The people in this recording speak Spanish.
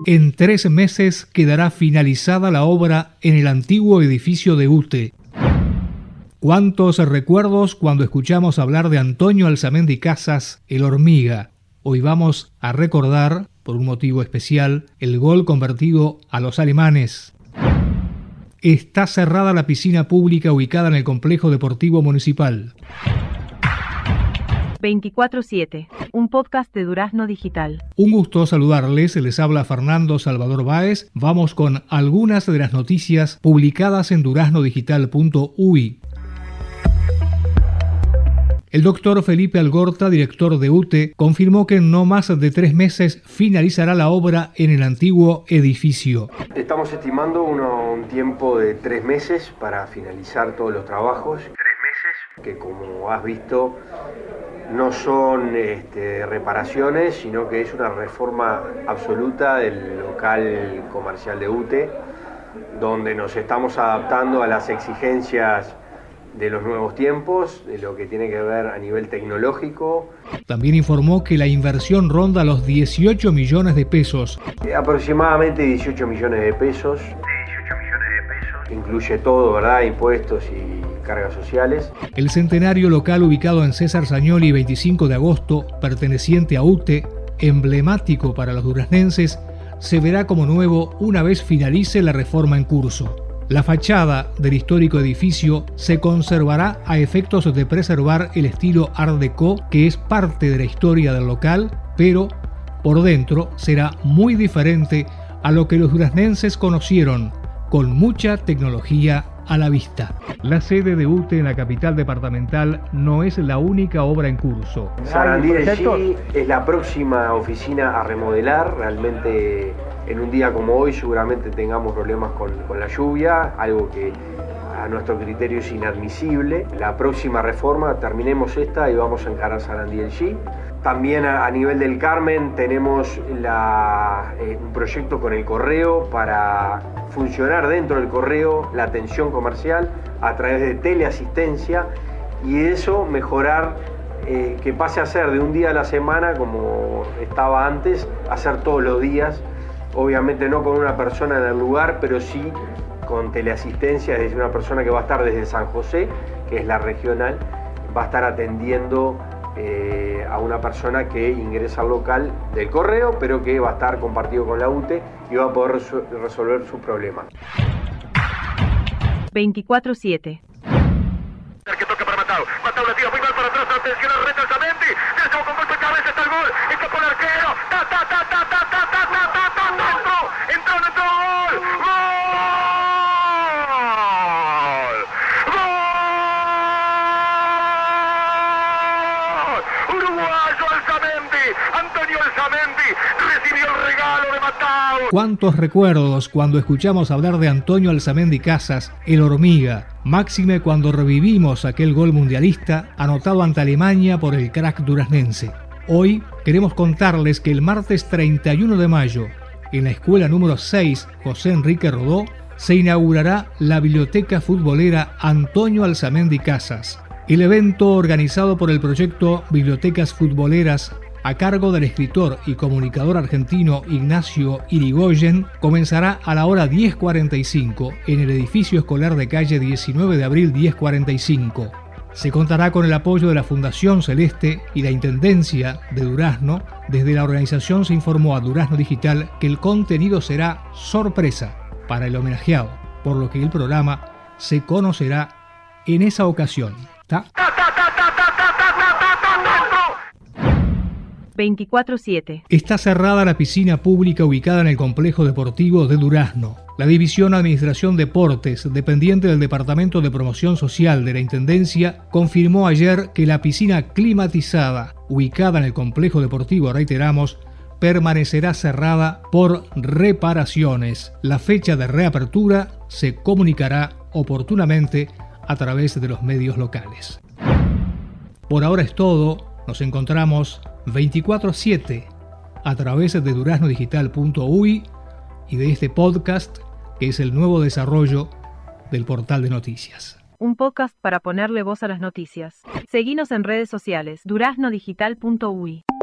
En 3 meses quedará finalizada la obra en el antiguo edificio de UTE. ¿Cuántos recuerdos cuando escuchamos hablar de Antonio Alzamendi Casas, el Hormiga? Hoy vamos a recordar, por un motivo especial, el gol convertido a los alemanes. Está cerrada la piscina pública ubicada en el complejo deportivo municipal. 24/7, un podcast de Durazno Digital. Un gusto saludarles, les habla Fernando Salvador Báez. Vamos con algunas de las noticias publicadas en duraznodigital.uy. El doctor Felipe Algorta, director de UTE, confirmó que en no más de 3 meses finalizará la obra en el antiguo edificio. Estamos estimando un tiempo de 3 meses para finalizar todos los trabajos. 3 meses que, como has visto, no son reparaciones, sino que es una reforma absoluta del local comercial de UTE, donde nos estamos adaptando a las exigencias de los nuevos tiempos, de lo que tiene que ver a nivel tecnológico. También informó que la inversión ronda los 18 millones de pesos. Aproximadamente 18 millones de pesos. Incluye todo, ¿verdad? Impuestos y cargas sociales. El centenario local ubicado en César Sagnoli 25 de agosto, perteneciente a UTE, emblemático para los duraznenses, se verá como nuevo una vez finalice la reforma en curso. La fachada del histórico edificio se conservará a efectos de preservar el estilo Art Deco, que es parte de la historia del local, pero por dentro será muy diferente a lo que los duraznenses conocieron, con mucha tecnología a la vista. La sede de UTE en la capital departamental no es la única obra en curso. Sarandí es la próxima oficina a remodelar. Realmente en un día como hoy seguramente tengamos problemas con la lluvia, algo que a nuestro criterio es inadmisible. La próxima reforma, terminemos esta y vamos a encarar Sarandí el G. También a nivel del Carmen tenemos un proyecto con el correo para funcionar dentro del correo la atención comercial a través de teleasistencia y eso mejorar, que pase a ser de un día a la semana como estaba antes, a ser todos los días, obviamente no con una persona en el lugar, pero sí con teleasistencia, es decir, una persona que va a estar desde San José, que es la regional, va a estar atendiendo a una persona que ingresa al local del correo, pero que va a estar compartido con la UTE y va a poder resolver su problema. 24/7. Que toca para Matau. Matau la tira muy mal para atrás. Atención al reto Alzamendi. Derecho con golpe de cabeza. Está el gol. Está por el arquero. Entró. Gol. Uruguayo Alzamendi. Antonio Alzamendi recibió el regalo de Matau. ¿Cuántos recuerdos cuando escuchamos hablar de Antonio Alzamendi Casas, el Hormiga? Máxime cuando revivimos aquel gol mundialista anotado ante Alemania por el crack duraznense. Hoy queremos contarles que el martes 31 de mayo, en la escuela número 6 José Enrique Rodó, se inaugurará la biblioteca futbolera Antonio Alzamendi Casas. El evento, organizado por el proyecto Bibliotecas Futboleras a cargo del escritor y comunicador argentino Ignacio Irigoyen, comenzará a la hora 10:45 en el edificio escolar de calle 19 de abril 1045. Se contará con el apoyo de la Fundación Celeste y la Intendencia de Durazno. Desde la organización se informó a Durazno Digital que el contenido será sorpresa para el homenajeado, por lo que el programa se conocerá en esa ocasión. 24/7. Está cerrada la piscina pública ubicada en el complejo deportivo de Durazno. La División Administración Deportes, dependiente del Departamento de Promoción Social de la Intendencia, confirmó ayer que la piscina climatizada, ubicada en el complejo deportivo, reiteramos, permanecerá cerrada por reparaciones. La fecha de reapertura se comunicará oportunamente a través de los medios locales. Por ahora es todo. Nos encontramos 24/7 a través de duraznodigital.uy y de este podcast, que es el nuevo desarrollo del portal de noticias. Un podcast para ponerle voz a las noticias. Seguinos en redes sociales, duraznodigital.uy.